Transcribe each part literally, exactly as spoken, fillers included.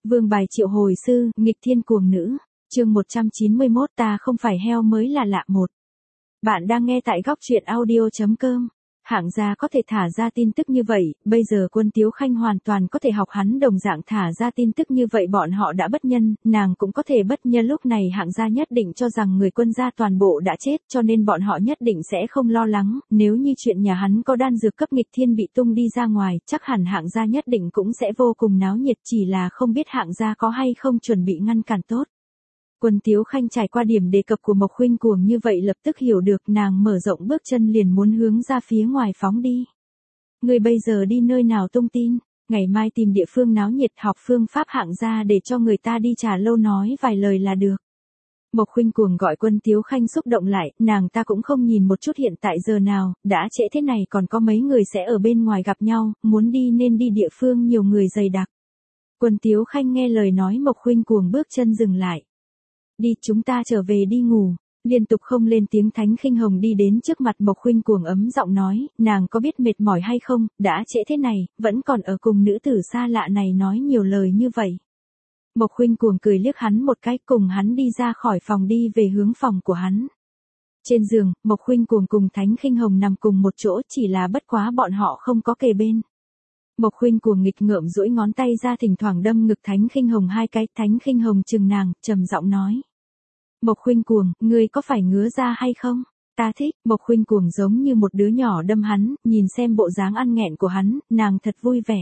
Vương bài triệu hồi sư, nghịch thiên cuồng nữ. Chương một trăm chín mươi mốt ta không phải heo mới là lạ một. Bạn đang nghe tại góc truyện audio chấm com. Hạng gia có thể thả ra tin tức như vậy, bây giờ Quân Tiếu Khanh hoàn toàn có thể học hắn đồng dạng thả ra tin tức như vậy, bọn họ đã bất nhân, nàng cũng có thể bất nhân. Lúc này hạng gia nhất định cho rằng người Quân gia toàn bộ đã chết, cho nên bọn họ nhất định sẽ không lo lắng, nếu như chuyện nhà hắn có đan dược cấp nghịch thiên bị tung đi ra ngoài, chắc hẳn hạng gia nhất định cũng sẽ vô cùng náo nhiệt, chỉ là không biết hạng gia có hay không chuẩn bị ngăn cản tốt. Quân Tiếu Khanh trải qua điểm đề cập của Mộc Khuynh Cuồng như vậy lập tức hiểu được, nàng mở rộng bước chân liền muốn hướng ra phía ngoài phóng đi. Người bây giờ đi nơi nào tung tin, ngày mai tìm địa phương náo nhiệt học phương pháp hạng gia để cho người ta đi trà lâu nói vài lời là được. Mộc Khuynh Cuồng gọi Quân Tiếu Khanh xúc động lại, nàng ta cũng không nhìn một chút hiện tại giờ nào, đã trễ thế này còn có mấy người sẽ ở bên ngoài gặp nhau, muốn đi nên đi địa phương nhiều người dày đặc. Quân Tiếu Khanh nghe lời nói Mộc Khuynh Cuồng bước chân dừng lại. Đi, chúng ta trở về đi ngủ. Liên tục không lên tiếng Thánh Khinh Hồng đi đến trước mặt Mộc Khuynh Cuồng ấm giọng nói, nàng có biết mệt mỏi hay không, đã trễ thế này, vẫn còn ở cùng nữ tử xa lạ này nói nhiều lời như vậy. Mộc Khuynh Cuồng cười liếc hắn một cái, cùng hắn đi ra khỏi phòng đi về hướng phòng của hắn. Trên giường, Mộc Khuynh Cuồng cùng Thánh Khinh Hồng nằm cùng một chỗ, chỉ là bất quá bọn họ không có kề bên. Mộc Khuynh Cuồng nghịch ngợm duỗi ngón tay ra thỉnh thoảng đâm ngực Thánh Khinh Hồng hai cái, Thánh Khinh Hồng chừng nàng, trầm giọng nói. Mộc Khuynh Cuồng, ngươi có phải ngứa ra hay không? Ta thích. Mộc Khuynh Cuồng giống như một đứa nhỏ đâm hắn, nhìn xem bộ dáng ăn nghẹn của hắn, nàng thật vui vẻ.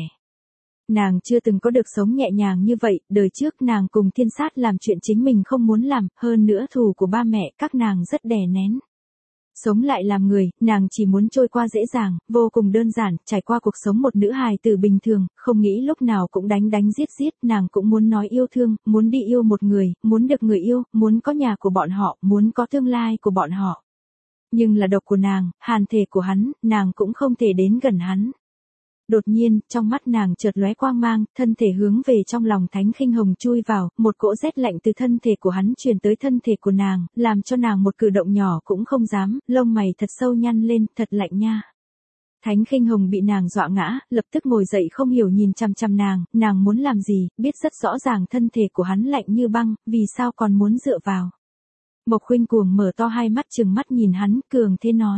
Nàng chưa từng có được sống nhẹ nhàng như vậy, đời trước nàng cùng Thiên Sát làm chuyện chính mình không muốn làm, hơn nữa thù của ba mẹ, các nàng rất đè nén. Sống lại làm người, nàng chỉ muốn trôi qua dễ dàng, vô cùng đơn giản, trải qua cuộc sống một nữ hài tử bình thường, không nghĩ lúc nào cũng đánh đánh giết giết, nàng cũng muốn nói yêu thương, muốn đi yêu một người, muốn được người yêu, muốn có nhà của bọn họ, muốn có tương lai của bọn họ. Nhưng là độc của nàng, hàn thể của hắn, nàng cũng không thể đến gần hắn. Đột nhiên, trong mắt nàng chợt lóe quang mang, thân thể hướng về trong lòng Thánh Khinh Hồng chui vào, một cỗ rét lạnh từ thân thể của hắn truyền tới thân thể của nàng, làm cho nàng một cử động nhỏ cũng không dám, lông mày thật sâu nhăn lên, thật lạnh nha. Thánh Khinh Hồng bị nàng dọa ngã, lập tức ngồi dậy không hiểu nhìn chằm chằm nàng, nàng muốn làm gì, biết rất rõ ràng thân thể của hắn lạnh như băng, vì sao còn muốn dựa vào. Mộc Khuynh Cuồng mở to hai mắt trừng mắt nhìn hắn, cường thế nói.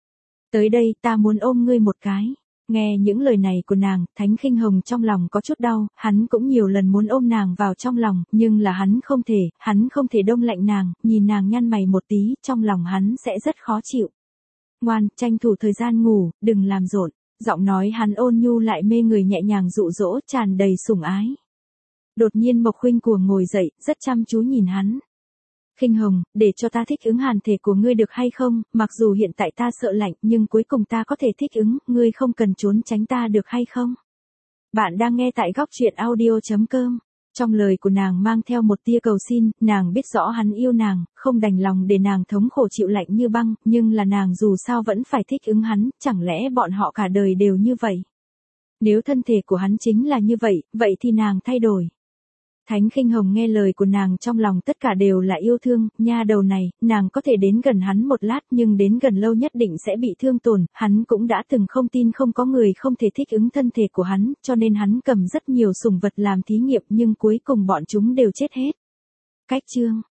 Tới đây, ta muốn ôm ngươi một cái. Nghe những lời này của nàng, Thánh Khinh Hồng trong lòng có chút đau, hắn cũng nhiều lần muốn ôm nàng vào trong lòng, nhưng là hắn không thể, hắn không thể đông lạnh nàng, nhìn nàng nhăn mày một tí, trong lòng hắn sẽ rất khó chịu. Ngoan, tranh thủ thời gian ngủ, đừng làm rộn. Giọng nói hắn ôn nhu lại mê người nhẹ nhàng dụ dỗ, tràn đầy sủng ái. Đột nhiên Mộc Khuynh Cuồng ngồi dậy, rất chăm chú nhìn hắn. Khinh Hồng, để cho ta thích ứng hàn thể của ngươi được hay không, mặc dù hiện tại ta sợ lạnh, nhưng cuối cùng ta có thể thích ứng, ngươi không cần trốn tránh ta được hay không? Bạn đang nghe tại góc truyện audio chấm com. Trong lời của nàng mang theo một tia cầu xin, nàng biết rõ hắn yêu nàng, không đành lòng để nàng thống khổ chịu lạnh như băng, nhưng là nàng dù sao vẫn phải thích ứng hắn, chẳng lẽ bọn họ cả đời đều như vậy? Nếu thân thể của hắn chính là như vậy, vậy thì nàng thay đổi. Thánh Khinh Hồng nghe lời của nàng trong lòng tất cả đều là yêu thương, nha đầu này, nàng có thể đến gần hắn một lát nhưng đến gần lâu nhất định sẽ bị thương tổn, hắn cũng đã từng không tin không có người không thể thích ứng thân thể của hắn, cho nên hắn cầm rất nhiều sủng vật làm thí nghiệm nhưng cuối cùng bọn chúng đều chết hết. Cách chương